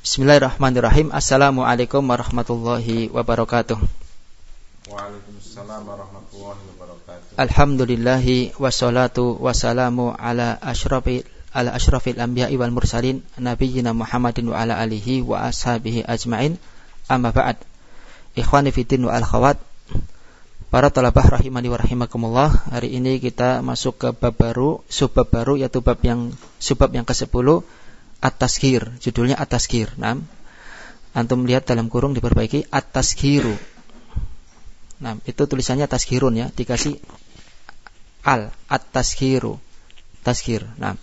Bismillahirrahmanirrahim. Assalamualaikum warahmatullahi wabarakatuh. Waalaikumsalam warahmatullahi wabarakatuh. Alhamdulillahi wassalatu wassalamu ala asyrafil anbiya'i wal mursalin nabiyyina Muhammadin wa ala alihi wa ashabihi ajma'in. Amma ba'd. Ikhwani fiddin wa al-khawat, para talabah rahimani wa rahimakumullah. Hari ini kita masuk ke bab baru, subbab baru, yaitu subbab yang ke-10, At-Tazkir. Judulnya At-Tazkir. Nah, antum lihat dalam kurung diperbaiki At-Tazkiru. Nah, itu tulisannya Tazkirun ya, dikasih al, At-Tazkiru. Tazkir. Nah,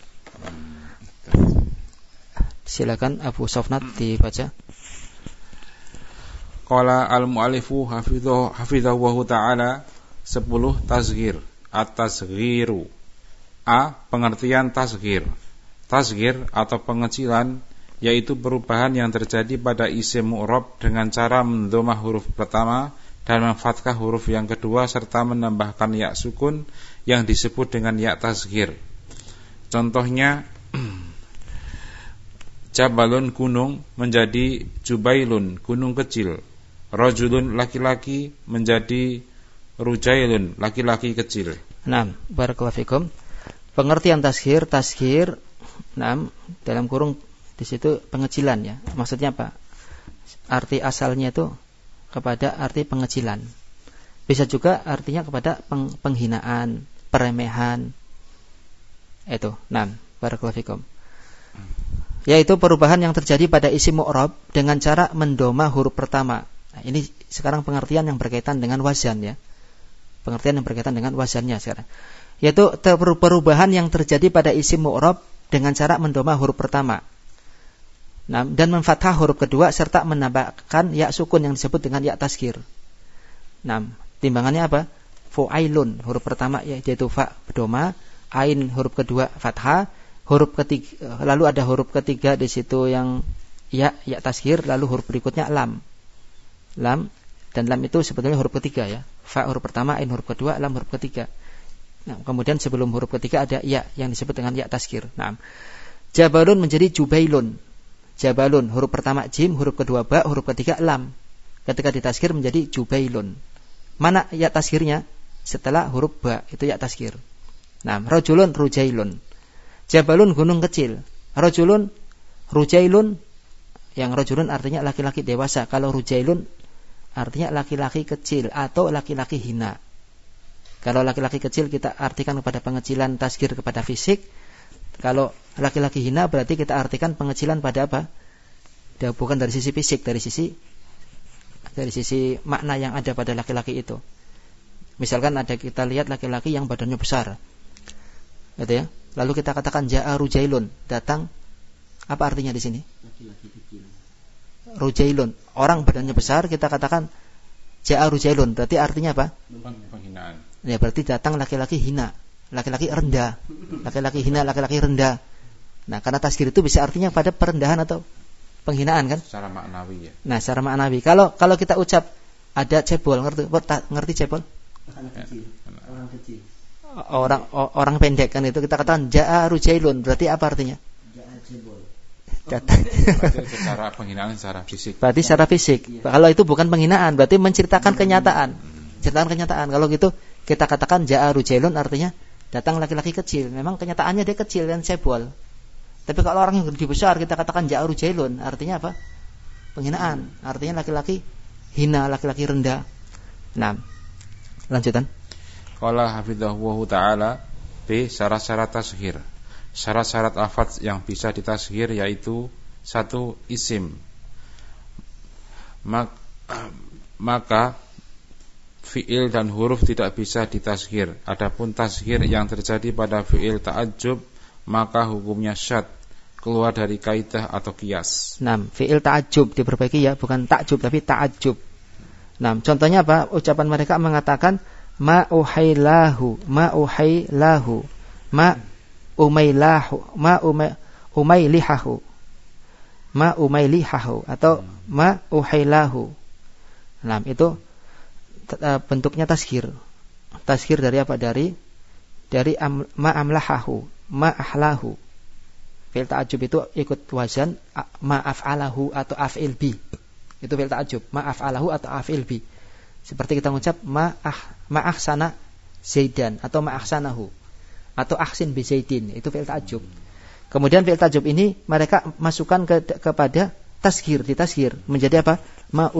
silakan Abu Sofnat dibaca. Qala al-mu'allifu hafizahu ta'ala 10 tazkir. At-tazkiru. A. Pengertian tazkir. Tazkir atau pengecilan yaitu perubahan yang terjadi pada isim mu'rab dengan cara mendhamma huruf pertama dan memfathah huruf yang kedua serta menambahkan ya sukun yang disebut dengan ya tazkir. Contohnya Jabalun gunung menjadi Jubailun gunung kecil. Rajulun laki-laki menjadi Rujailun laki-laki kecil. Nah, barakallahu fikum. Pengertian tazkir. Nah, dalam kurung di situ pengecilan ya. Maksudnya apa? Arti asalnya itu kepada arti pengecilan. Bisa juga artinya kepada penghinaan, peremehan. Itu. Nah, barakallahu fikum. Yaitu perubahan yang terjadi pada isim mu'rab dengan cara mendoma huruf pertama. Nah, ini sekarang pengertian yang berkaitan dengan wazan ya. Pengertian yang berkaitan dengan wazannya sekarang. Yaitu perubahan yang terjadi pada isim mu'rab dengan cara mendoma huruf pertama. Nah, dan memfathah huruf kedua serta menambahkan ya sukun yang disebut dengan ya tazkir. Nah, timbangannya apa? Fu'ailun huruf pertama yaitu fa berdoma, ain huruf kedua fathah, huruf ketiga lalu ada huruf ketiga di situ yang ya tazkir, lalu huruf berikutnya lam. Dan lam itu sebetulnya huruf ketiga ya. Fa huruf pertama, ain huruf kedua, lam huruf ketiga. Nah, kemudian sebelum huruf ketiga ada ya yang disebut dengan ya tazkir. Nah, Jabalun menjadi Jubailun. Jabalun huruf pertama jim, huruf kedua ba, huruf ketiga lam. Ketika ditazkir menjadi Jubailun. Mana ya tazkirnya? Setelah huruf ba, itu ya tazkir. Nah, Rajulun Rujailun. Jabalun gunung kecil. Rajulun Rujailun, yang Rajulun artinya laki-laki dewasa. Kalau Rujailun artinya laki-laki kecil atau laki-laki hina. Kalau laki-laki kecil kita artikan kepada pengecilan tazkir kepada fisik. Kalau laki-laki hina berarti kita artikan pengecilan pada apa? Bukan dari sisi fisik, dari sisi makna yang ada pada laki-laki itu. Misalkan ada kita lihat laki-laki yang badannya besar, gitu ya. Lalu kita katakan ja'a Rujailun, datang. Apa artinya di sini? Laki-laki kecil. Rujailun, orang badannya besar, kita katakan ja'a Rujailun, berarti artinya apa? Penghinaan. Ya, berarti datang laki-laki hina, laki-laki rendah. Laki-laki hina, laki-laki rendah. Nah, karena tazkir itu bisa artinya pada perendahan atau penghinaan kan? Secara maknawi ya. Nah, secara maknawi. Kalau kita ucap ada cebol, ngerti cebol? Orang kecil. Orang pendek kan itu kita katakan ja'a Rujailun, berarti apa artinya? Ja'a cebol. Berarti secara penghinaan secara fisik. Berarti secara fisik. Kalau itu bukan penghinaan, berarti menceritakan kenyataan. Ceritakan kenyataan. Kalau gitu kita katakan ja'a Rujailun artinya datang laki-laki kecil. Memang kenyataannya dia kecil dan cebol. Tapi kalau orang yang lebih besar kita katakan ja'a Rujailun artinya apa? Penghinaan. Artinya laki-laki hina, laki-laki rendah. Nah, lanjutan. Qala hafizahu ta'ala B. Syarat-syarat tazkir. Syarat-syarat lafaz yang bisa ditazkir yaitu 1. Isim. Maka fi'il dan huruf tidak bisa ditazkir. Adapun tazkir yang terjadi pada fi'il ta'ajjub maka hukumnya syad, keluar dari kaidah atau qiyas. Nah, fi'il ta'ajjub diperbaiki ya, bukan ta'jub tapi ta'ajjub. Nah, contohnya apa? Ucapan mereka mengatakan ma uhailahu, ma umailihahu atau ma uhailahu. Nah, itu bentuknya tazkir. Tazkir dari apa? Dari ma amlahahu, ma ahlahu. Fi'il ta'ajjub itu ikut wazan ma'af'alahu atau af'il bi. Itu fi'il ta'ajjub, ma'af'alahu atau af'il bi. Seperti kita mengucap ma'ahsana Zaidan atau ma'ahsanahu atau ahsin bi Zaidin, itu fi'il ta'ajjub. Kemudian fi'il ta'ajjub ini mereka masukkan kepada tasghir, ditasghir menjadi apa? Ma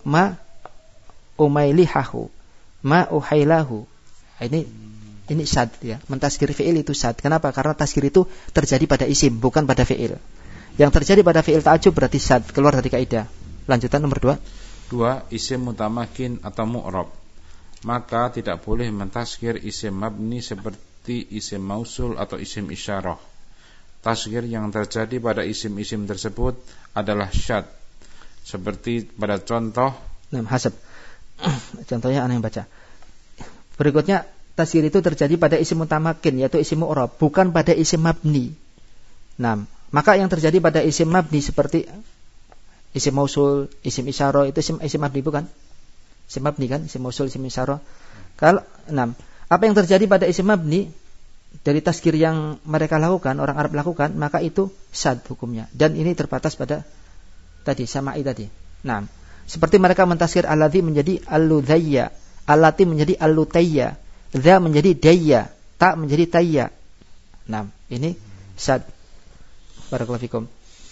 umailihahu, ma uhailahu. Ini sad ya. Mentasghir fi'il itu sad. Kenapa? Karena tasghir itu terjadi pada isim, bukan pada fi'il. Yang terjadi pada fi'il ta'ajjub berarti sad, keluar dari kaidah. Lanjutan nomor 2. 2. Isim mutamakin atau mu'rab. Maka tidak boleh mentasghir isim mabni seperti isim mausul atau isim isyarah. Tasghir yang terjadi pada isim-isim tersebut adalah syad. Seperti pada contoh hasab. Contohnya ana yang baca. Berikutnya tasghir itu terjadi pada isim mutamakin yaitu isim mu'rab, bukan pada isim mabni. Nah, maka yang terjadi pada isim mabni seperti isim mausul, isim isyarah itu isim mabni bukan? Isim mabni kan, isim mausul, isim isyarah. Kalau apa yang terjadi pada isim mabni dari tasghir yang mereka lakukan, orang Arab lakukan, maka itu sad hukumnya. Dan ini terbatas pada tadi sama'i tadi. Nah, seperti mereka mentasghir alladzi menjadi alludhayya, allati menjadi allutayya, dza menjadi dayya, ta menjadi tayya. Nah, ini sad. Barakallahu fikum.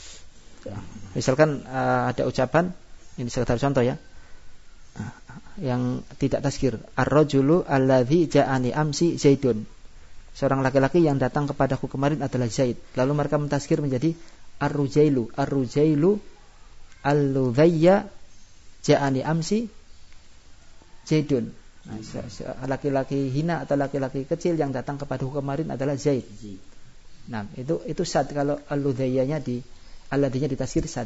Misalkan ada ucapan, ini sekedar contoh ya, yang tidak tasghir. Ar-rajulu alladzi ja'ani amsi Zaidun. Seorang laki-laki yang datang kepadaku kemarin adalah Zaid. Lalu mereka mentasghir menjadi ar-rujailu. Ar-rujailu alludhayya ja'ani amsi Zaidun. Nah, laki-laki hina atau laki-laki kecil yang datang kepadaku kemarin adalah Zaid. Nah, itu sad kalau alludhayyanya alladhinya ditasghir sad.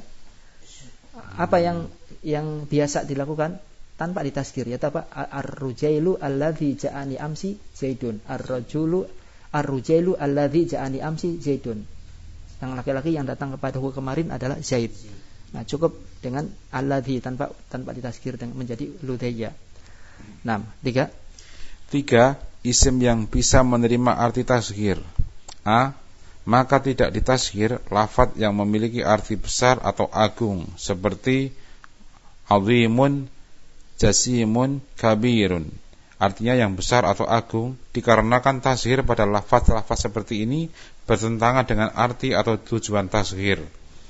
Apa yang biasa dilakukan tanpa ditasghir yaitu apa? Ar-rujailu alladhi ja'ani amsi Zaidun. Ar-rujailu alladhi ja'ani amsi Zaidun. Yang laki-laki yang datang kepadaku kemarin adalah Zaid. Nah, cukup dengan alladhi tanpa ditasghir menjadi ludhayya. 3. Isim yang bisa menerima arti tasghir. A. Maka tidak ditasghir lafadz yang memiliki arti besar atau agung seperti azimun, jasimun, kabirun. Artinya yang besar atau agung, dikarenakan tasghir pada lafaz-lafaz seperti ini bertentangan dengan arti atau tujuan tasghir.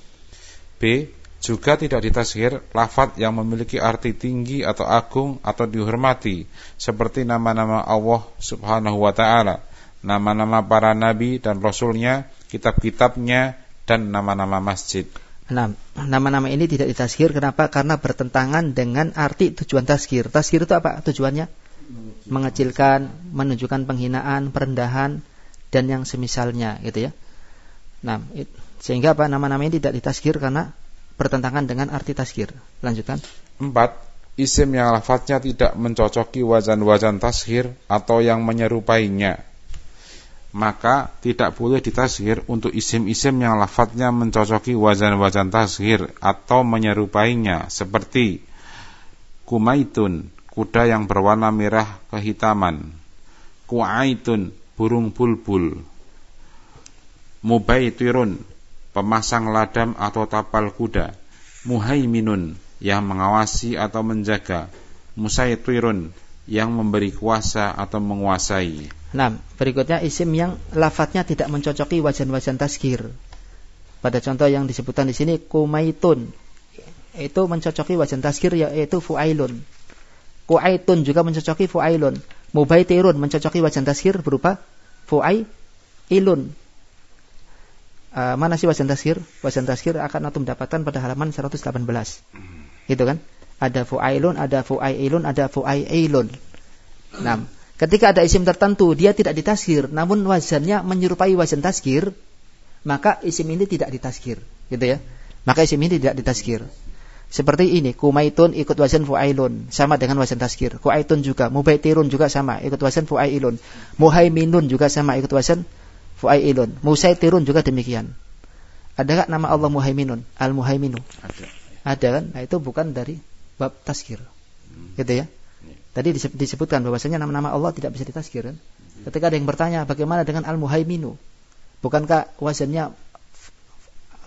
B. Juga tidak ditasghir lafaz yang memiliki arti tinggi atau agung atau dihormati seperti nama-nama Allah Subhanahu wa ta'ala, nama-nama para nabi dan rasulnya, kitab-kitabnya, dan nama-nama masjid. Nama-nama ini tidak ditasghir. Kenapa? Karena bertentangan dengan arti tujuan tasghir. Tasghir itu apa tujuannya? Mengecilkan, menunjukkan penghinaan, perendahan, dan yang semisalnya, gitu ya. Sehingga apa? Nama-nama ini tidak ditasghir karena bertentangan dengan arti tasghir. Lanjutkan. 4. Isim yang lafadznya tidak mencocoki wazan-wazan tasghir atau yang menyerupainya, maka tidak boleh ditasghir untuk isim-isim yang lafadznya mencocoki wazan-wazan tasghir atau menyerupainya seperti kumaitun, kuda yang berwarna merah kehitaman, kuaitun, burung bulbul, mubaitirun, pemasang ladam atau tapal kuda, muhaiminun, yang mengawasi atau menjaga, musaitirun, yang memberi kuasa atau menguasai. Berikutnya isim yang lafadznya tidak mencocoki wazan-wazan tasghir. Pada contoh yang disebutkan di sini kumaitun, itu mencocoki wazan tasghir yaitu fuailun. Kuaitun juga mencocoki fuailun. Mubaitirun mencocoki wazan tasghir berupa fuailun. Mana sih wazan tasghir? Wazan tasghir akan antum dapatkan pada halaman 118. Gitu kan? Ada fuailun, ada fuailun, ada fuailun. Ketika ada isim tertentu dia tidak ditasghir, namun wazannya menyerupai wazan tasghir, maka isim ini tidak ditasghir, gitu ya. Maka isim ini tidak ditasghir. Seperti ini, kumaitun ikut wazan fuailun, sama dengan wazan tasghir. Kuaitun juga, mubaitirun juga sama, ikut wazan fuailun. Muhaiminun juga sama, ikut wazan fuailun. Musaitirun juga demikian. Ada enggak nama Allah Muhaiminun? Al-Muhaiminu. Ada kan? Nah, itu bukan dari bab tasghir. Gitu ya. Tadi disebutkan bahwasanya nama-nama Allah tidak bisa ditasghir kan? Ketika ada yang bertanya, bagaimana dengan Al-Muhaiminu? Bukankah wazannya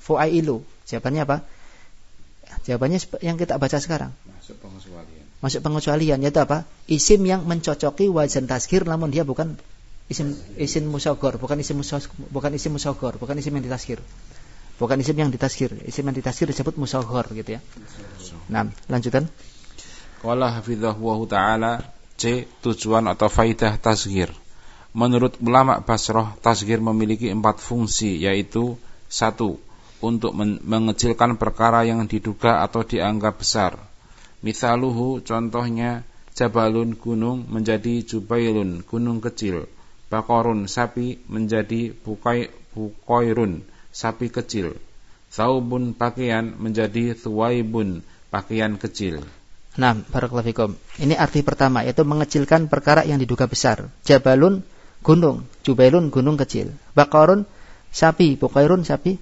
fuailu. Jawabannya apa? Jawabannya yang kita baca sekarang. Masuk pengecualian yaitu apa? Isim yang mencocoki wazan tasghir namun dia bukan isim musaghar, bukan isim musaghar, bukan isim yang ditasghir. Bukan isim yang ditasghir. Isim yang ditasghir disebut musaghar gitu ya. Nah, lanjutan. Qala hafizahullah taala, C. Tujuan atau faidah tasghir. Menurut ulama Basrah, tasghir memiliki 4 fungsi, yaitu 1. Untuk mengecilkan perkara yang diduga atau dianggap besar. Misaluhu, contohnya, jabalun, gunung, menjadi jubailun, gunung kecil. Bakorun, sapi, menjadi bukoirun, sapi kecil. Saubun, pakaian, menjadi thuwaibun, pakaian kecil. Nah, barakallahu fikum. Ini arti pertama, yaitu mengecilkan perkara yang diduga besar. Jabalun, gunung, jubailun, gunung kecil. Bakorun, sapi, bukoirun, sapi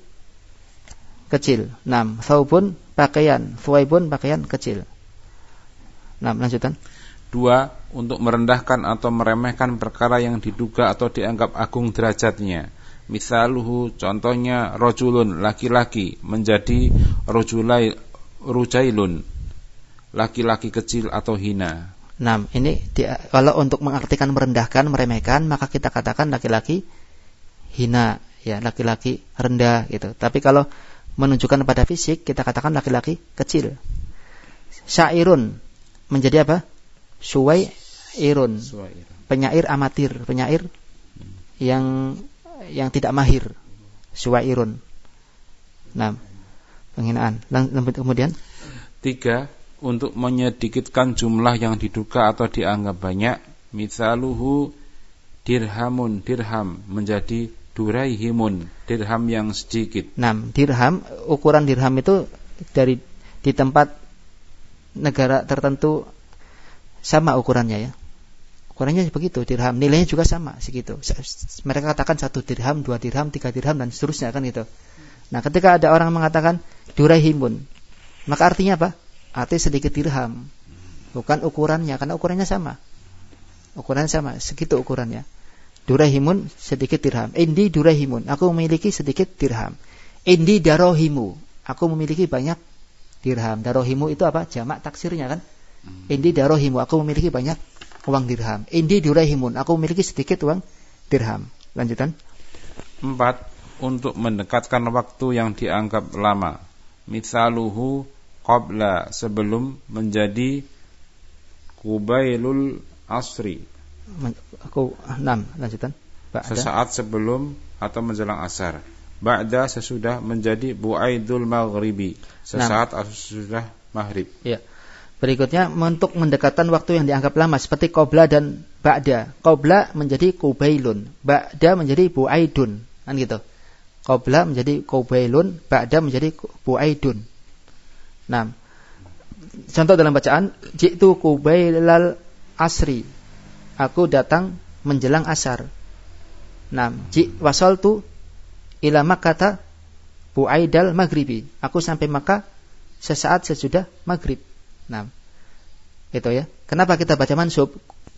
kecil. 6. Saubun, pakaian, thuwaibun, pakaian kecil. 6. Lanjutan. 2. Untuk merendahkan atau meremehkan perkara yang diduga atau dianggap agung derajatnya. Misaluhu, contohnya, rojulun, laki-laki, menjadi rujailun, laki-laki kecil atau hina. 6. Ini kalau untuk mengartikan merendahkan, meremehkan, maka kita katakan laki-laki hina, ya, laki-laki rendah gitu. Tapi kalau menunjukkan pada fisik, kita katakan laki-laki kecil. Syairun, menjadi apa? Suwairun, penyair amatir, penyair yang tidak mahir. Suwairun. 6. Penghinaan. Kemudian 3. Untuk menyedikitkan jumlah yang diduga atau dianggap banyak. Misaluhu, dirhamun, dirham, menjadi duraihimun, dirham yang sedikit. 6. Dirham, ukuran dirham itu di tempat negara tertentu sama ukurannya ya. Ukurannya begitu, dirham, nilainya juga sama segitu. Mereka katakan 1 dirham, 2 dirham, 3 dirham dan seterusnya kan gitu. Nah, ketika ada orang mengatakan duraihimun, maka artinya apa? Artinya sedikit dirham. Bukan ukurannya, karena ukurannya sama. Ukurannya sama, segitu ukurannya. Duraihimun, sedikit dirham. Indi duraihimun, aku memiliki sedikit dirham. Indi darohimu, aku memiliki banyak dirham. Darohimu itu apa? Jamak taksirnya kan? Indi darohimu, aku memiliki banyak uang dirham. Indi duraihimun, aku memiliki sedikit uang dirham. Lanjutan. 4. Untuk mendekatkan waktu yang dianggap lama. Misaluhu, qabla, sebelum, menjadi kubailul asri. 6. Lanjutan. Ba'da. Sesaat sebelum atau menjelang asar. Ba'da, sesudah, menjadi bu'aidul maghribi, sesaat atau sesudah maghrib. Ya. Berikutnya, untuk mendekatkan waktu yang dianggap lama seperti qabla dan ba'da. Qabla menjadi kubailun, ba'da menjadi bu'aidun, kan gitu. Qabla menjadi kubailun, ba'da menjadi bu'aidun. 6. Contoh dalam bacaan, ji'tu kubailal asri, aku datang menjelang asar. 6. Wasaltu ila Makkah bu'aidal maghribi, aku sampai Makkah sesaat sesudah maghrib. 6. Itu ya. Kenapa kita baca mansub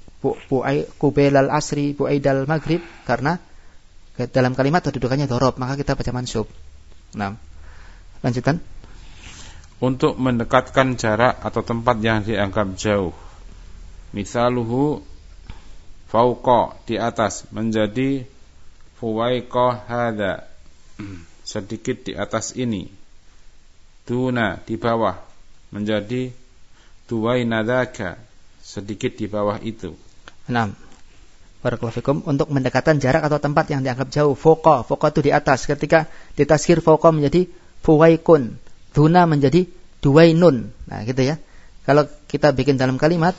kubailal asri bu'aidal maghrib? Karena dalam kalimat kedudukannya dhorob, maka kita baca mansub. 6. Lanjutan. Untuk mendekatkan jarak atau tempat yang dianggap jauh. Misaluhu, fauqa, di atas, menjadi fuwaiqa hada, sedikit di atas ini. Duna, di bawah, menjadi duwainadaka, sedikit di bawah itu. 6. Barakallahu fikum. Untuk mendekatkan jarak atau tempat yang dianggap jauh. Fauqa, fauqa itu di atas. Ketika ditasghir fauqa menjadi fuwaikun, duna menjadi duwainun. Nah, gitu ya. Kalau kita bikin dalam kalimat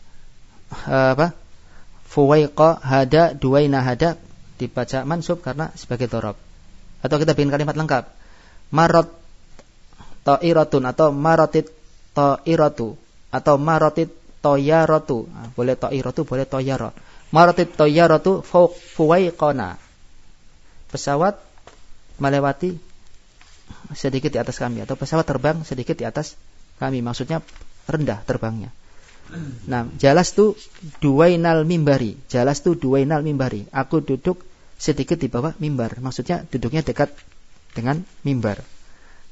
fuwaiqa hada duwaina hada, dibaca mansub karena sebagai dhorob. Atau kita bikin kalimat lengkap. Marot ta'iratun atau marotit ta'iratu atau marotit toyaratu. Nah, boleh ta'iratu, boleh toyaro. Marotit toyaratu fuwaiqona, pesawat melewati sedikit di atas kami, atau pesawat terbang sedikit di atas kami, maksudnya rendah terbangnya. Nah, jalastu duwainal mimbari, jalastu duwainal mimbari, aku duduk sedikit di bawah mimbar, maksudnya duduknya dekat dengan mimbar.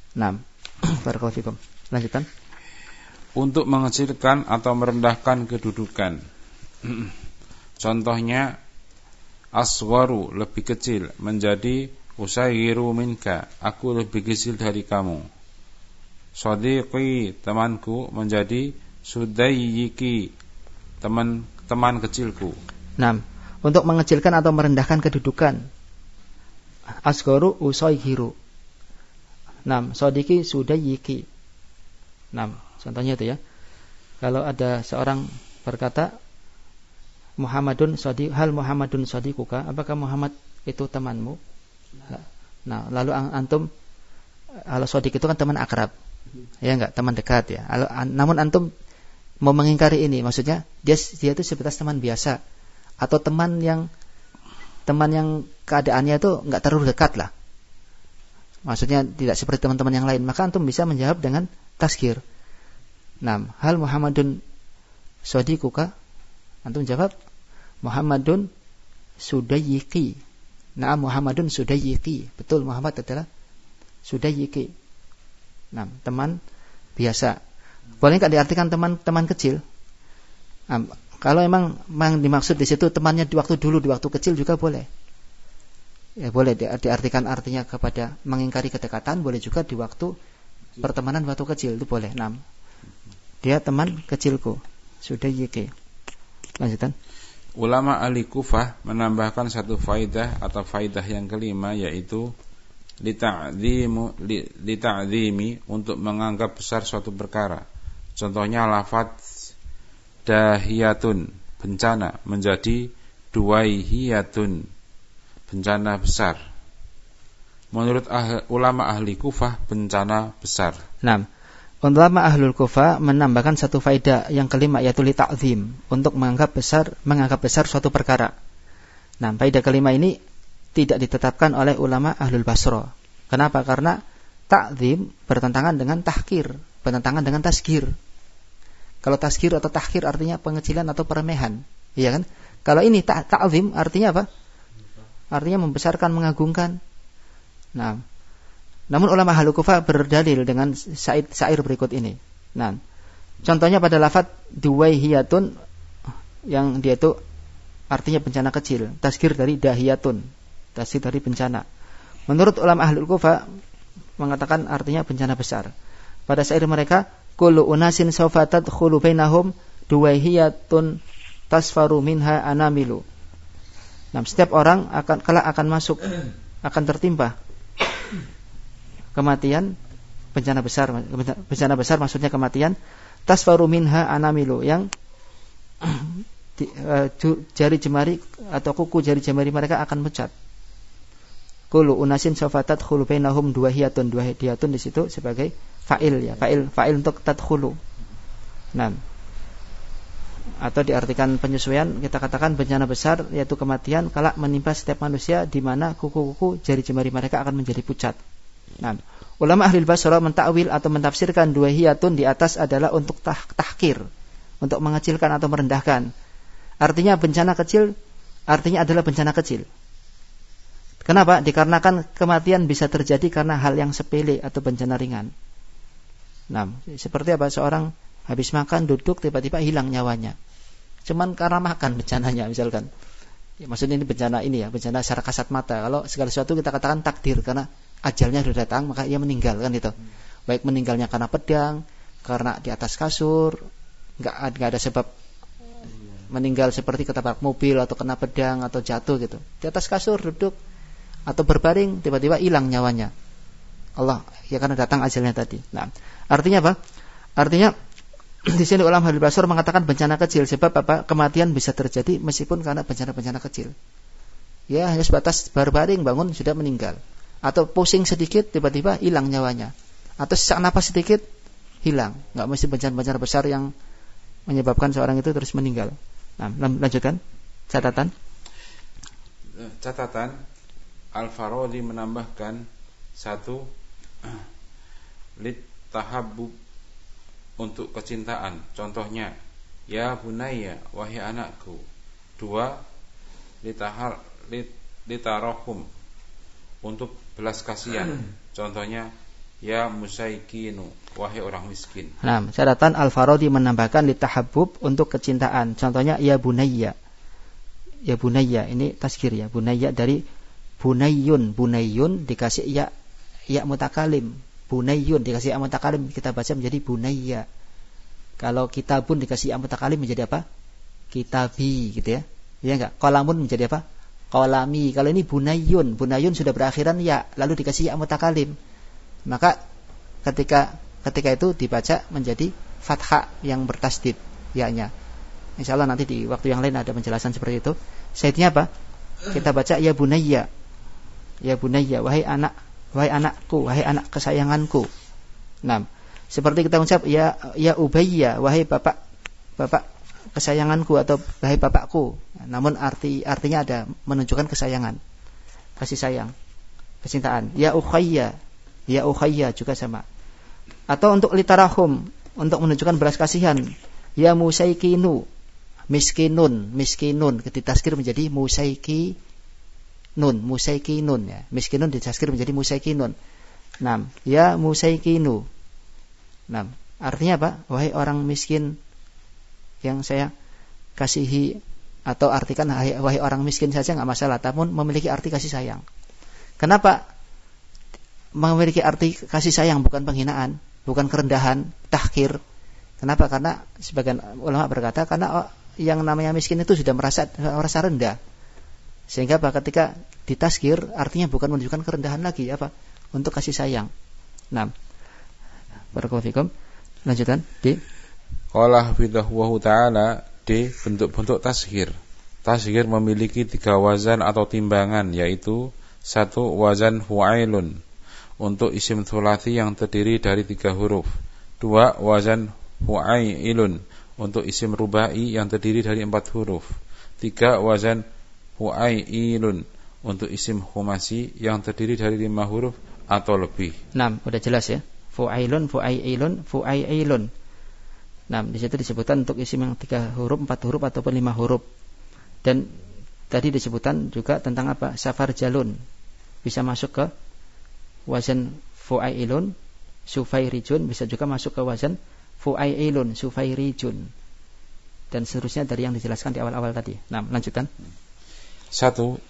Naam. Barakallahu fikum. Lanjutkan. Untuk mengecilkan atau merendahkan kedudukan. Contohnya asgharu, lebih kecil, menjadi usayyiru minka, aku lebih kecil dari kamu. Shadiqi, temanku, menjadi sudayyiki, teman kecilku. Naam. Untuk mengecilkan atau merendahkan kedudukan. Asgharu usayyiru. Naam, shadiqi sudayyiki. Naam, contohnya itu ya. Kalau ada seorang berkata hal Muhammadun shadiquka, apakah Muhammad itu temanmu? Nah, lalu antum, kalau shadiq itu kan teman akrab. Ya enggak, teman dekat ya. Namun antum mau mengingkari ini, maksudnya dia itu sebatas teman biasa atau teman yang keadaannya itu enggak terlalu dekat lah. Maksudnya tidak seperti teman-teman yang lain, maka antum bisa menjawab dengan tazkir. Nah, hal Muhammadun shadiquka, antum jawab Muhammadun sudayyiki. Nah, Muhammadun sudayyiki. Betul, Muhammad adalah sudayyiki. Nah, teman biasa. Boleh enggak diartikan teman kecil? Nah, kalau memang dimaksud di situ temannya di waktu kecil juga boleh. Ya, boleh diartikan artinya kepada mengingkari kedekatan, boleh juga di waktu pertemanan waktu kecil, itu boleh. Nah, dia teman kecilku, sudayyiki. Lanjutan. Ulama ahli Kufah menambahkan satu faidah atau faidah yang kelima, yaitu lita'zimi, untuk menganggap besar suatu perkara. Contohnya lafaz dahiyatun, bencana, menjadi duwaihiyatun, bencana besar. Menurut ulama ahli Kufah, bencana besar. Nah, ulama ahlul Kufah menambahkan satu faedah yang kelima, yaitu li ta'zim, untuk menganggap besar suatu perkara. Nah, faedah kelima ini tidak ditetapkan oleh ulama ahlul Basra. Kenapa? Karena ta'zim bertentangan dengan tahkir, bertentangan dengan tasghir. Kalau tasghir atau tahkir artinya pengecilan atau peremehan, iya kan? Kalau ini ta'zim artinya apa? Artinya membesarkan, mengagungkan. Nah, namun ulama ahlul Kufah berdalil dengan syair berikut ini. Nah, contohnya pada lafaz duwaihiyatun, yang dia itu artinya bencana kecil, tasghir dari dahiyatun, tasghir dari bencana. Menurut ulama ahlul Kufah mengatakan artinya bencana besar. Pada syair mereka, kullu unasin sawfa tadkhulu bainahum duwaihiyatun tasfaru minha anamilu. Nah, setiap orang akan masuk, akan tertimpa kematian, bencana besar maksudnya kematian, tasfaru minha anamilu, yang jari jemari atau kuku jari jemari mereka akan mecat. Kullu unasin sawfa tadkhulu bainahum duwaihiyatun, duwaihiyatun di situ sebagai fa'il ya, fa'il untuk tadkhulu. Nah, atau diartikan penyesuaian, kita katakan bencana besar yaitu kematian kelak menimpa setiap manusia, di mana kuku-kuku jari jemari mereka akan menjadi pucat. Nah, ulama ahli Basra mentakwil atau mentafsirkan duwaihiyatun di atas adalah untuk tahkir, untuk mengecilkan atau merendahkan. Artinya bencana kecil, artinya adalah bencana kecil. Kenapa? Dikarenakan kematian bisa terjadi karena hal yang sepele atau bencana ringan. Nah, seperti apa? Seorang habis makan, duduk, tiba-tiba hilang nyawanya. Cuman karena makan bencananya, misalkan. Ya, maksudnya ini bencana ini ya, bencana secara kasat mata. Kalau segala sesuatu kita katakan takdir, karena ajalnya sudah datang, maka ia meninggal, kan itu. Baik meninggalnya karena pedang, karena di atas kasur, nggak ada sebab meninggal seperti ketabrak mobil atau kena pedang atau jatuh gitu. Di atas kasur duduk atau berbaring, tiba-tiba hilang nyawanya. Allah, ya karena datang ajalnya tadi. Nah, artinya apa? Artinya di sini ulama ahli Basra mengatakan bencana kecil, sebab apa? Kematian bisa terjadi meskipun karena bencana-bencana kecil. Ya, hanya sebatas berbaring, bangun sudah meninggal. Atau pusing sedikit, tiba-tiba hilang nyawanya. Atau sesak napas sedikit, hilang. Enggak mesti bencana-bencana besar yang menyebabkan seorang itu terus meninggal. Nah, lanjutkan. Catatan. Al-Farodi menambahkan satu, lit tahabbub, untuk kecintaan. Contohnya, ya bunayya, wahai anakku. Dua, litarahum, untuk belas kasihan. Contohnya, Ya musaikinu, wahai orang miskin. Nah, catatan Al-Farodi menambahkan litahabbub untuk kecintaan. Contohnya ya bunayya. Ya bunayya, ini tasghir ya. Bunayya dari bunayyun. Bunayyun dikasih ya mutakalim. Bunayyun dikasih ya mutakalim, kita baca menjadi bunayya. Kalau kitabun dikasih ya mutakalim menjadi apa? Kitabi gitu ya. Ya enggak? Qalamun menjadi apa? Qalami. Kalau ini bunayyun, bunayyun sudah berakhiran ya, lalu dikasih ya mutakalim. Maka ketika itu dibaca menjadi fathah yang bertasdid ya-nya. Insyaallah nanti di waktu yang lain ada penjelasan seperti itu. Sayyidnya apa? Kita baca ya bunayya. Ya bunayya, wahai anakku, wahai anak kesayanganku. Nah, seperti kita ucap ya ubayya, wahai bapak kesayanganku atau wahai bapakku. Namun artinya ada menunjukkan kesayangan, kasih sayang, kecintaan. Ya ukhayya juga sama. Atau untuk litarahum, untuk menunjukkan belas kasihan. Ya musaikinu, miskinun ditazkir menjadi musaikinun ya. Miskinun ditazkir menjadi musaikinun. 6. Ya musaikinu. 6. Artinya apa? Wahai orang miskin yang saya kasihi, atau artikan wahai orang miskin saja enggak masalah, namun memiliki arti kasih sayang. Kenapa memiliki arti kasih sayang, bukan penghinaan, bukan kerendahan, tahkir? Kenapa? Karena sebagian ulama berkata karena yang namanya miskin itu sudah merasa rendah, sehingga ketika ditazkir artinya bukan menunjukkan kerendahan lagi, apa? Untuk kasih sayang. Nah, barakallahu fikum. Lanjutan di qala hafidhahu ta'ala, di bentuk-bentuk tazkir. Tazkir memiliki 3 wazan atau timbangan, yaitu 1 wazan fu'ailun untuk isim thulathi yang terdiri dari 3 huruf. 2 wazan fu'ailun untuk isim rubai yang terdiri dari 4 huruf. 3 wazan fu'ailun untuk isim khumasi yang terdiri dari 5 huruf atau lebih. Nah, udah jelas ya. Fu'ailun, fu'ailun, fu'ailun. Nah, di situ disebutkan untuk isim yang 3 huruf, 4 huruf ataupun 5 huruf. Dan tadi disebutkan juga tentang apa? Safar jalun. Bisa masuk ke wazan fu'ailun, sufairijun, bisa juga masuk ke wazan fu'ailun, sufairijun. Dan seterusnya dari yang dijelaskan di awal-awal tadi. Nah, lanjutkan. 1.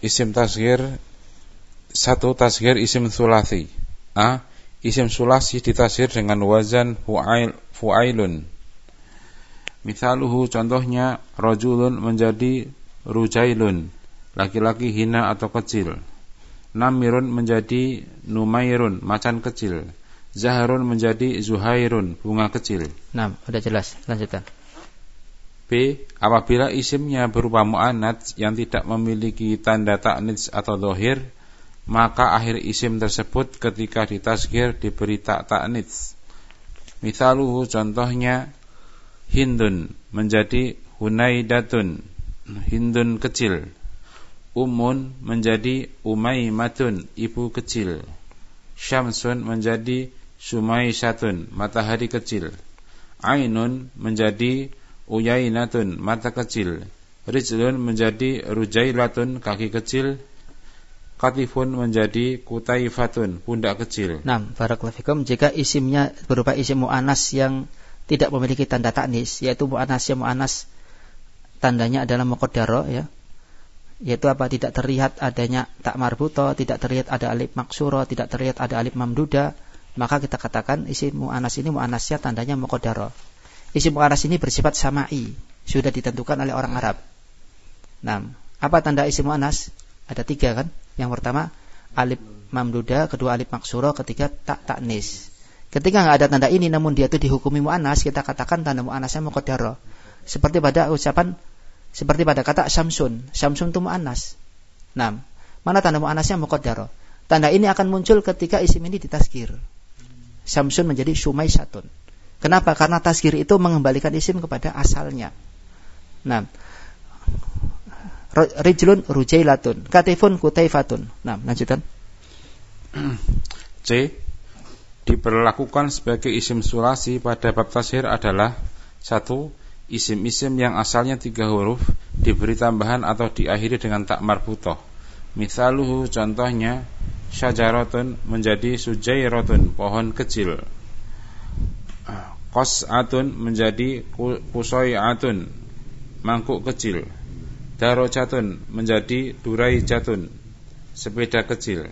Tasghir isim thulathi. A. Isim sulasi ditazhir dengan wazan fu'ailun. Mithaluhu, contohnya rajulun menjadi rujailun, laki-laki hina atau kecil. Namirun menjadi numairun, macan kecil. Zaharun menjadi zuhairun, bunga kecil. Nah, sudah jelas. Lanjutkan. B. Apabila isimnya berupa mu'annats yang tidak memiliki tanda ta'nits atau dhahir, maka akhir isim tersebut ketika ditazkir diberi ta'nits. Mithaluhu, contohnya Hindun menjadi hunaidatun, Hindun kecil. Umun menjadi umaimatun, ibu kecil. Syamsun menjadi sumaisatun, matahari kecil. Ainun menjadi uyainatun, mata kecil. Rijlun menjadi rujailatun, kaki kecil. Katifun menjadi kutaifatun, pundak kecil. Nah, barakallahu fikum. Jika isimnya berupa isim mu'anas yang tidak memiliki tanda ta'nis, yaitu mu'anas tandanya adalah muqaddara ya, yaitu apa? Tidak terlihat adanya tak marbuto, tidak terlihat ada alif maksuro, tidak terlihat ada alif mamduda, maka kita katakan isim mu'anas ini mu'anasnya tandanya muqaddara. Isim mu'anas ini bersifat sama'i, sudah ditentukan oleh orang Arab. Nah, apa tanda isim mu'anas? Ada 3 kan? Yang pertama alif mamduda, kedua alif maksuro, ketiga tak ta'nis. Ketika enggak ada tanda ini namun dia itu dihukumi mu'anas, kita katakan tanda mu'anasnya muqaddara. Seperti pada kata syamsun. Syamsun itu mu'anas. Nah, mana tanda mu'anasnya muqaddara? Tanda ini akan muncul ketika isim ini ditazkir. Syamsun menjadi sumaisatun. Kenapa? Karena tazkir itu mengembalikan isim kepada asalnya. Nah, rijlun rujailatun, katifun kutaifatun. Nah, lanjutkan. C. Diperlakukan sebagai isim sulasi pada bab tazhir adalah 1. Isim-isim yang asalnya 3 huruf diberi tambahan atau diakhiri dengan tak marbutoh. Mithaluhu, contohnya Syajaratun menjadi sujairatun, pohon kecil. Qas'atun menjadi qusai'atun, mangkuk kecil. Darajatun menjadi duraijatun, sepeda kecil.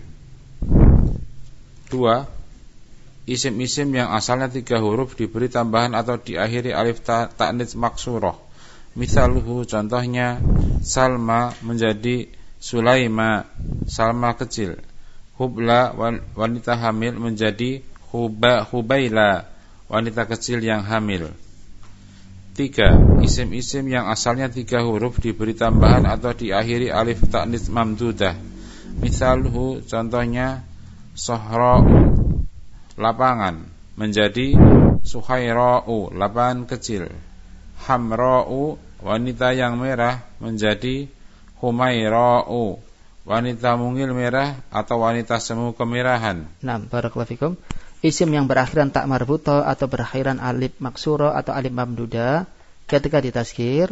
2. Isim-isim yang asalnya 3 huruf diberi tambahan atau diakhiri alif ta'nits maksurah. Misaluhu, contohnya Salma menjadi Sulaima, Salma kecil. Hubla, wanita hamil menjadi Hubaila, wanita kecil yang hamil. 3. Isim-isim yang asalnya 3 huruf diberi tambahan atau diakhiri alif ta'nits mamdudah. Misaluhu, contohnya Sahra'u, lapangan menjadi Suhaira'u, lapangan kecil. Hamra'u, wanita yang merah menjadi Humaira'u, wanita mungil merah atau wanita semu kemerahan. Nah, barakallahu fikum. Isim yang berakhiran tak marbuta atau berakhiran alif maksura atau alif mamduda ketika ditazkir,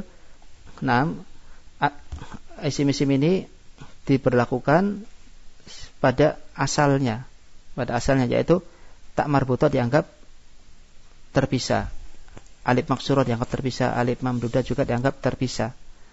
isim-isim ini diberlakukan pada asalnya. Pada asalnya yaitu tak marbuta dianggap terpisah. Alif maksura dianggap terpisah, alif mamduda juga dianggap terpisah.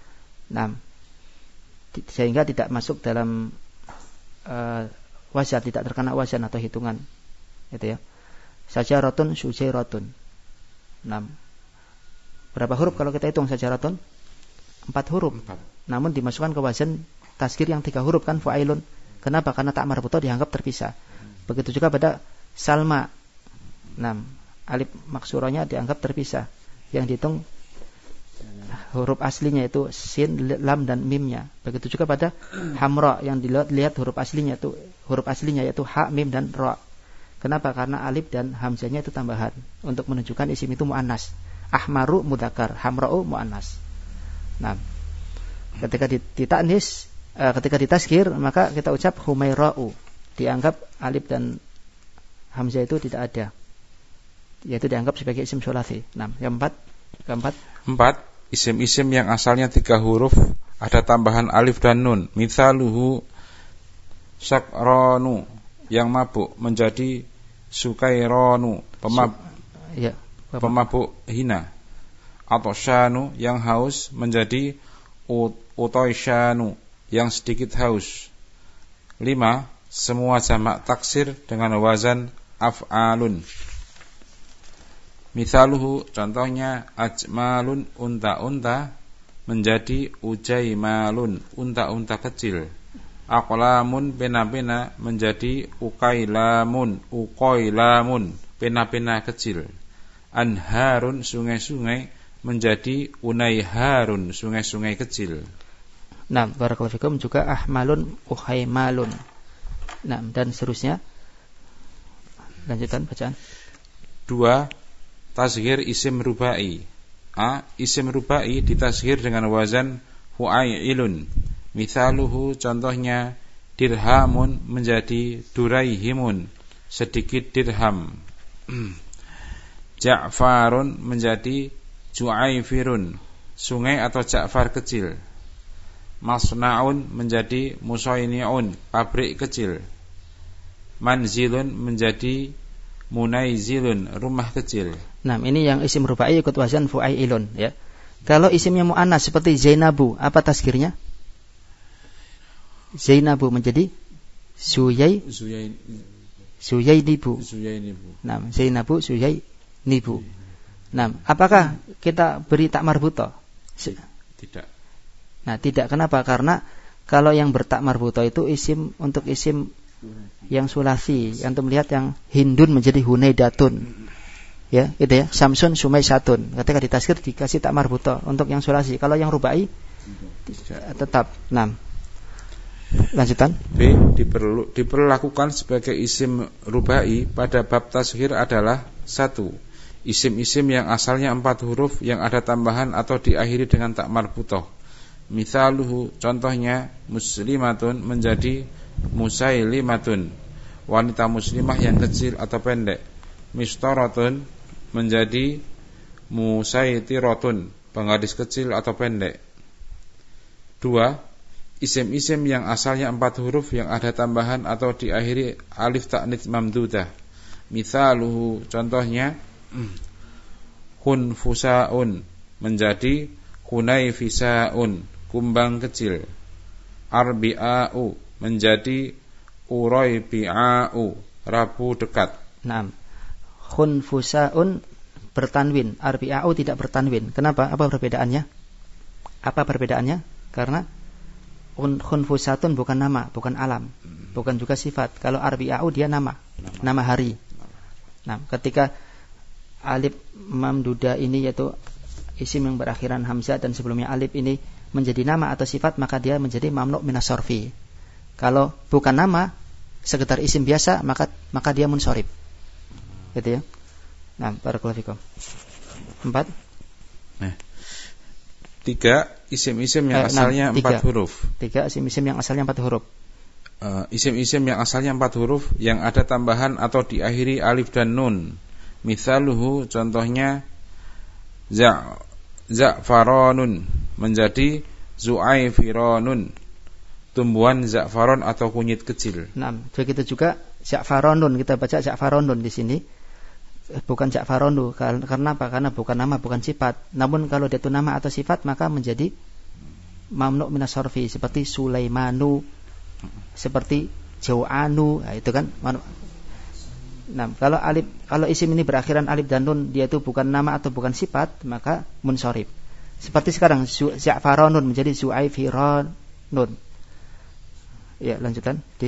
Sehingga tidak masuk dalam wazan, tidak terkena wazan atau hitungan. Gitu ya. Sajaratun, sujairatun. 6. Berapa huruf kalau kita hitung sajaratun? 4 huruf. 4. Namun dimasukkan ke wazan tazkir yang 3 huruf kan fu'ailun. Kenapa? Karena tak marbuta dianggap terpisah. Begitu juga pada Salma. 6. Alif maksuranya dianggap terpisah. Yang dihitung huruf aslinya itu sin, lam dan mimnya. Begitu juga pada Hamra yang dilihat huruf aslinya yaitu ha, mim dan ra. Kenapa? Karena alif dan hamzahnya itu tambahan untuk menunjukkan isim itu muannas. Ahmaru mudzakkar, hamra'u muannas. Nah, ketika dita'nis, ketika ditazkir, maka kita ucap humaira'u. Dianggap alif dan hamzah itu tidak ada. Yaitu dianggap sebagai isim tsulats. Nah, yang keempat. 4. Isim-isim yang asalnya 3 huruf ada tambahan alif dan nun. Mitsaluhu sakranu, yang mabuk menjadi Sukaironu, pemabuk hina. Atau syanu, yang haus menjadi utoisyanu, yang sedikit haus. 5. Semua jamak taksir dengan wazan af'alun. Mitsaluhu, contohnya ajmalun, unta-unta menjadi ujaimalun, unta-unta kecil. Aqlamun, pena-pena menjadi uqailamun, pena-pena kecil. Anharun, sungai-sungai menjadi unaiharun, sungai-sungai kecil. Nah, barakallahu fikum, juga ahmalun, uhaimalun. Nah, dan seterusnya. Lanjutan bacaan. 2. Tazhir isim rubai. A. Isim rubai ditazhir dengan wazan fu'ailun. Mitsaluhu, contohnya dirhamun menjadi duraihimun, sedikit dirham. Ja'farun menjadi ju'aifirun, sungai atau Ja'far kecil. Masna'un menjadi musaini'un, pabrik kecil. Manzilun menjadi munaizilun, rumah kecil. Nah, ini yang isim rubai ikut wazan fu'ailun ya. Kalau isimnya muannas seperti Zainabu, apa tazkirnya? Zainabu menjadi Suyainibu. Nah, Zainabu Suyainibu. Nah, apakah kita beri tak marbuta? Tidak. Nah, tidak. Kenapa? Karena kalau yang bertak marbuta itu isim untuk isim yang sulasi. Antum lihat yang Hindun menjadi Hunaidatun. Ya, itu ya. Samsun Sumaisatun. Ketika ditazkir dikasih tak marbuta untuk yang sulasi. Kalau yang rubai tetap. Nah, lanjutan. B. Diperlakukan sebagai isim rubai pada bab tazhir adalah 1. Isim-isim yang asalnya 4 huruf yang ada tambahan atau diakhiri dengan tak marbutoh. Mitsaluhu, contohnya muslimatun menjadi musailimatun, wanita muslimah yang kecil atau pendek. Mistaratun menjadi musaitiratun, penggadis kecil atau pendek. 2. isim-isim yang asalnya 4 huruf yang ada tambahan atau diakhiri alif ta'nits mamdudah. Mithaluhu, contohnya hunfusaun menjadi hunayfisaun, kumbang kecil. Arbi'a'u menjadi uraibi'a'u, rabu dekat. Naam. Hunfusaun bertanwin, arbi'a'u tidak bertanwin. Kenapa? Apa perbedaannya? Karena hunfusatun bukan nama, bukan alam, bukan juga sifat. Kalau arbi'a'u dia nama hari. Nah, ketika alif mamduda ini yaitu isim yang berakhiran hamzah dan sebelumnya alif ini menjadi nama atau sifat, maka dia menjadi mamnu' minas sarfi. Kalau bukan nama, sekedar isim biasa, maka dia munsharif. Gitu ya. Nah, barakallahu fikum. 4. 3 isim-isim yang asalnya 4 huruf. 3 isim-isim yang asalnya 4 huruf. Isim-isim yang asalnya 4 huruf yang ada tambahan atau diakhiri alif dan nun. Mithaluhu, contohnya za'faronun menjadi zu'aifironun, tumbuhan za'faron atau kunyit kecil. Nah, begitu juga za'faronun, kita baca za'faronun di sini. Bukan za'faronu, karena apa? Karena bukan nama, bukan sifat. Namun kalau dia itu nama atau sifat, maka menjadi mamnu' minas sarfi, seperti Sulaimanu, seperti Jau'anu, nah, itu kan. Nah, kalau isim ini berakhiran alif dan nun, dia itu bukan nama atau bukan sifat, maka munsharif. Seperti sekarang Za'faronun menjadi Zu'aifironun. Ya, lanjutan di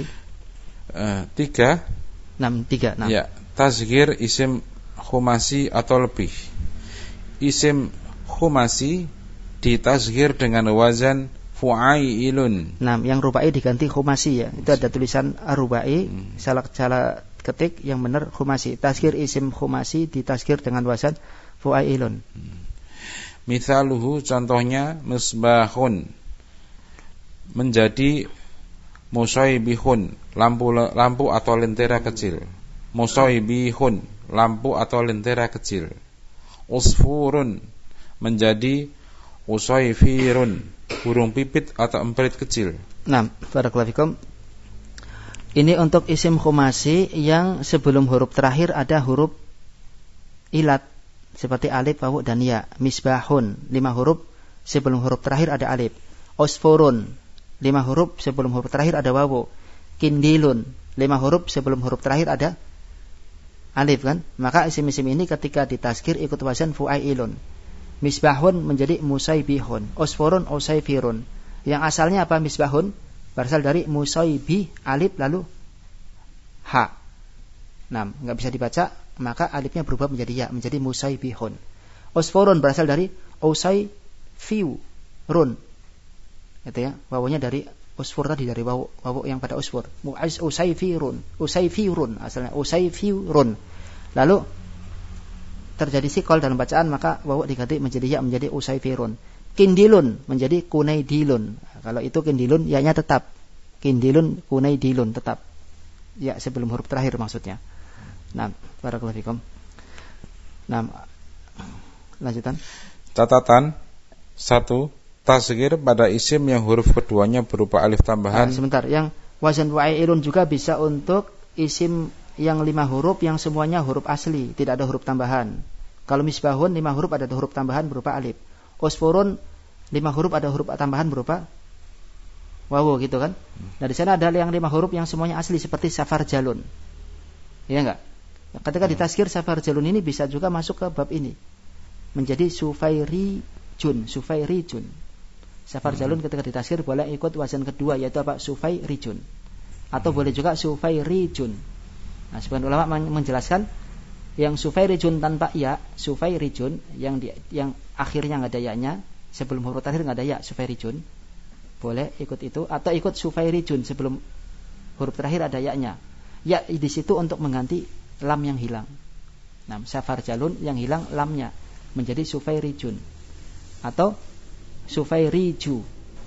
3. 3. Ya, tasghir isim khumasi atau lebih. Isim khumasi ditasghir dengan wazan fu'ailun. Nah, yang rubai diganti khumasi ya. Itu ada tulisan rubai, salah ketik, yang benar khumasi. Tasghir isim khumasi ditasghir dengan wazan fu'ailun. Mithaluhu, contohnya misbahun menjadi musaibihun, lampu atau lentera kecil. Musaibihun, lampu atau lentera kecil. Usfurun menjadi usaifirun, burung pipit atau emperit kecil. Nah, barakallahu fikum. Ini untuk isim khumasi yang sebelum huruf terakhir ada huruf ilat, seperti alif, wawu, dan ya. Misbahun, 5 huruf sebelum huruf terakhir ada alif. Usfurun, 5 huruf sebelum huruf terakhir ada wawu. Kindilun, 5 huruf sebelum huruf terakhir ada alif kan? Maka isim-isim ini ketika ditasghir ikut wazan fu'ailun. Misbahun menjadi musaibihun, usfurun usaifirun. Yang asalnya apa misbahun? Berasal dari musaibi, alif lalu ha. Nah, enggak bisa dibaca, maka alifnya berubah menjadi ya, menjadi musaibihun. Usfurun berasal dari usaifirun. Itu ya, wawunya dari usfur tadi, dari wawu yang pada usfur. Usaifirun asalnya usaifirun. Lalu terjadi sikol dalam bacaan, maka wawu diganti menjadi ya, menjadi usaifirun. Kindilun menjadi kunaidilun. Kalau itu kindilun ya-nya tetap. Kindilun kunaidilun tetap. Ya sebelum huruf terakhir maksudnya. Nah, barakallahu fikum. Nah, lanjutan. Catatan 1. Tasghir pada isim yang huruf keduanya berupa alif tambahan. Sebentar, yang wazan fu'ailun juga bisa untuk isim yang 5 huruf yang semuanya huruf asli, tidak ada huruf tambahan. Kalau misbahun 5 huruf ada huruf tambahan berupa alif. Usfurun 5 huruf ada huruf tambahan berupa wawu gitu kan. Nah, di sana ada yang 5 huruf yang semuanya asli seperti safarjalun. Iya enggak? Ketika ditasghir safarjalun ini bisa juga masuk ke bab ini. Menjadi sufairijun. Safarjalun ketika ditasghir boleh ikut wazan kedua yaitu apa? Sufairijun. Atau boleh juga sufairijun. Nah, sebagian ulama menjelaskan yang sufairijun tanpa ya, sufairijun yang akhirnya enggak ada ya-nya, sebelum huruf terakhir enggak ada ya, sufairijun. Boleh ikut itu atau ikut sufairijun sebelum huruf terakhir ada ya-nya. Ya di situ untuk mengganti lam yang hilang. Nah, safarjalun yang hilang lamnya menjadi sufairijun atau sufairijun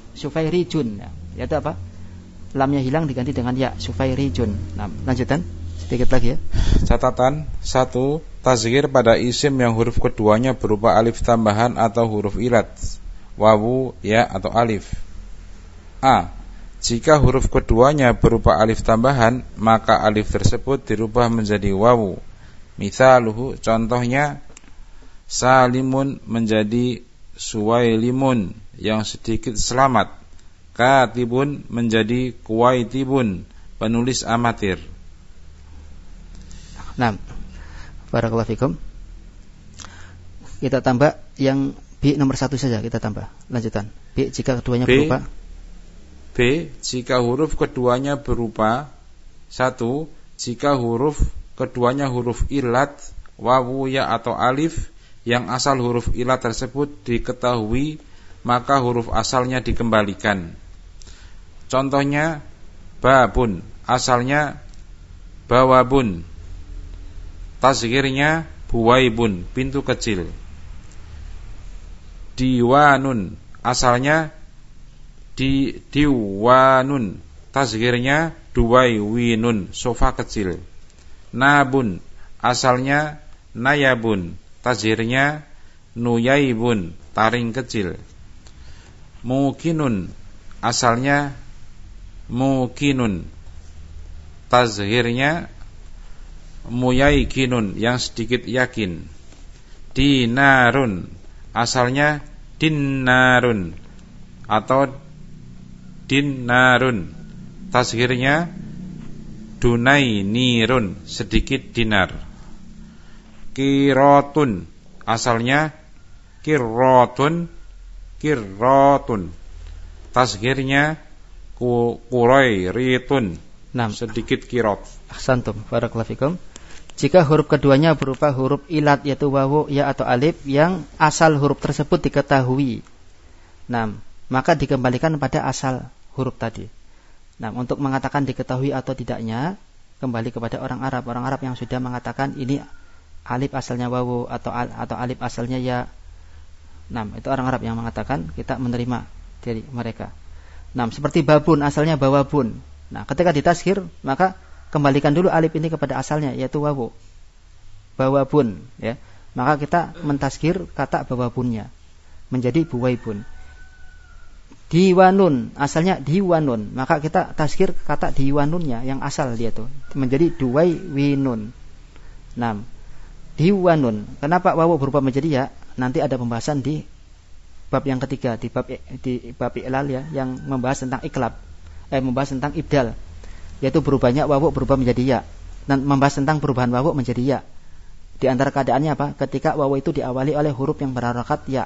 ya, yaitu apa? Lamnya hilang diganti dengan ya, sufairijun. Nah, lanjutan sedikit lagi ya. Catatan 1. Tasghir pada isim yang huruf keduanya berupa alif tambahan atau huruf ilat, wawu, ya atau alif. A. Jika huruf keduanya berupa alif tambahan, maka alif tersebut dirubah menjadi wawu. Mithaluhu, contohnya, Salimun menjadi Suwailimun, yang sedikit selamat. Katibun menjadi Kuwaitibun, penulis amatir. Nah, barakallahu fikum. Kita tambah yang B nomor 1 saja, kita tambah. Lanjutan. B jika keduanya berupa B jika huruf keduanya berupa 1. Jika huruf keduanya huruf ilat, wawu, ya atau alif, yang asal huruf ilat tersebut diketahui, maka huruf asalnya dikembalikan. Contohnya, babun, asalnya bawabun, tasghirnya buwaibun, pintu kecil. Diwanun, asalnya diwanun, tasghirnya duwaiwinun, sofa kecil. Nabun, asalnya nayabun, tasghirnya nuyaibun, taring kecil. Mukinun, asalnya mukinun, tasghirnya muyaikinun, yang sedikit yakin. Dinarun, asalnya dinnarun atau dinarun, tasghirnya dunainirun, sedikit dinar. Kirotun, asalnya kirotun, kirotun, tasghirnya kurairitun, sedikit kirot. Ahsantum, barakallahu fikum. Jika huruf keduanya berupa huruf ilat, yaitu wawu, ya atau alif, yang asal huruf tersebut diketahui, maka dikembalikan pada asal huruf tadi. Untuk mengatakan diketahui atau tidaknya, kembali kepada orang Arab. Orang Arab yang sudah mengatakan ini alif asalnya wawu atau alif asalnya ya. Itu orang Arab yang mengatakan, kita menerima dari mereka. Seperti babun, asalnya bawabun. Ketika ditashkhir, maka kembalikan dulu alif ini kepada asalnya, yaitu wawu, bawabun, ya. Maka kita mentashkhir kata bawabunnya menjadi buwaibun. Diwanun, asalnya diwanun, maka kita tashkhir kata diwanunnya yang asal dia tuh menjadi duwaiwinun. Diwanun. Kenapa wawu berubah menjadi ya? Nanti ada pembahasan di bab yang ketiga, di bab i'lal, ya, yang membahas tentang iklab, membahas tentang ibdal, yaitu berubahnya wawu berubah menjadi ya, dan membahas tentang perubahan wawu menjadi ya. Di antara keadaannya apa? Ketika wawu itu diawali oleh huruf yang berharokat ya.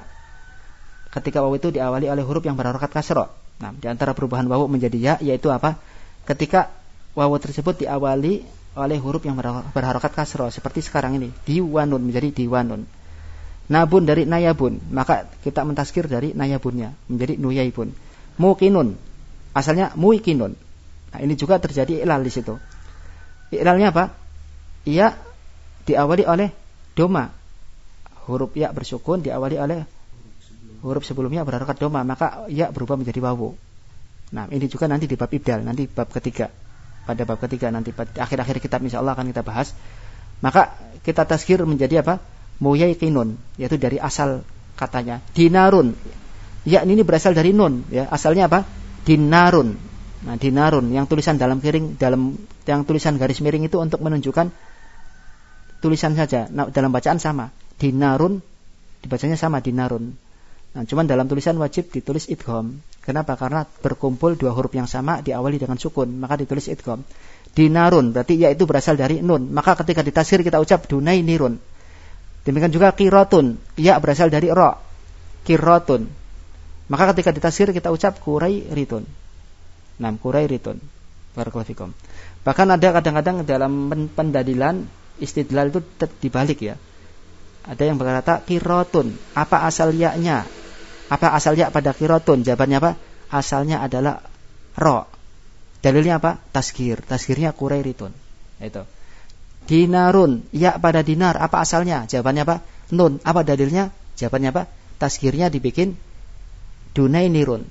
Ketika wawu itu diawali oleh huruf yang berharokat kasra. Di antara perubahan wawu menjadi ya, yaitu apa? Ketika wawu tersebut diawali oleh huruf yang berharokat kasra, seperti sekarang ini, diwanun menjadi diwanun. Nabun dari nayabun, maka kita mentashkhir dari nayabunnya menjadi nuyaibun. Mukinun, asalnya muikinun. Ini juga terjadi ilal di situ. Ilalnya apa? Ya diawali oleh doma. Huruf ya bersukun diawali oleh huruf sebelumnya berharokat doma, maka ya berubah menjadi wawu. Ini juga nanti di bab ibdal, nanti bab ketiga. Pada bab ketiga nanti akhir-akhir kitab insyaallah akan kita bahas. Maka kita tashkhir menjadi apa? Muyaikinun, yaitu dari asal katanya. Dinarun. Ya ini berasal dari nun, ya. Asalnya apa? Dinarun. Dinarun yang tulisan dalam yang tulisan garis miring itu untuk menunjukkan tulisan saja. Dalam bacaan sama. Dinarun dibacanya sama, dinarun. Cuman dalam tulisan wajib ditulis idgham. Kenapa? Karena berkumpul dua huruf yang sama diawali dengan sukun, maka ditulis idgham. Dinarun berarti ya itu berasal dari nun. Maka ketika ditashkhir kita ucap dunainirun. Demikian juga qirotun, ya berasal dari ra. Qirotun. Maka ketika ditashkhir kita ucap kurairitun. Kurairitun. Barakallahu fikum. Bahkan ada kadang-kadang dalam pendalilan istidlal itu dibalik, ya. Ada yang berkata qirotun, apa asal ya-nya? Apa asal ya pada qirotun? Jawabannya apa? Asalnya adalah ra. Dalilnya apa? Tashkhir. Tashkhirnya kurairitun. Itu. Dinarun, ya pada dinar, apa asalnya? Jawabannya apa? Nun. Apa dalilnya? Jawabannya apa? Tashkhirnya dibikin dunainirun.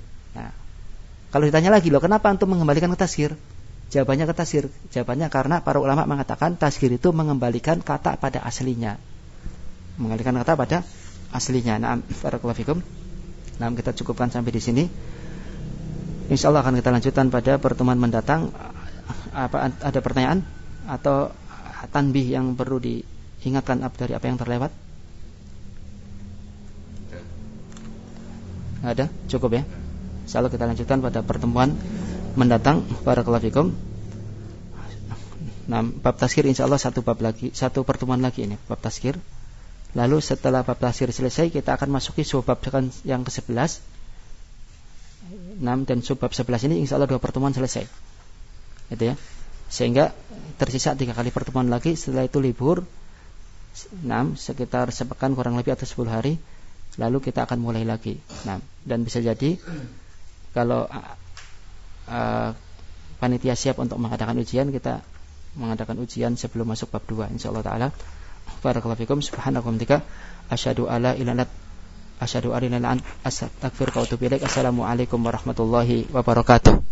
Kalau ditanya lagi, loh kenapa antum mengembalikan ke tashkhir? Jawabannya ke tashkhir. Jawabannya karena para ulama mengatakan tashkhir itu mengembalikan kata pada aslinya. Mengembalikan kata pada aslinya. Barakallahu fikum. Kita cukupkan sampai di sini. Insyaallah akan kita lanjutkan pada pertemuan mendatang. Apa ada pertanyaan atau tanbih yang perlu diingatkan dari apa yang terlewat? Ada? Cukup ya? Insyaallah kita lanjutkan pada pertemuan mendatang. Barakallahu fikum. Nah, bab tazkir insyaallah satu pertemuan lagi ini, bab tazkir. Lalu setelah bab tazkir selesai, kita akan masuki subbab yang ke-11. 6 dan subbab 11 ini insyaallah 2 pertemuan selesai. Gitu ya. Sehingga tersisa 3 kali pertemuan lagi, setelah itu libur 6 sekitar sepekan kurang lebih atau 10 hari. Lalu kita akan mulai lagi. Nah, dan bisa jadi kalau panitia siap untuk mengadakan ujian, kita mengadakan ujian sebelum masuk bab 2 insyaallah taala. Barakallahu fikum. Subhanallahi wa bihamdihi asyhadu alla ilaha illa anta astaghfiruka wa atubu ilaik. Assalamualaikum warahmatullahi wabarakatuh.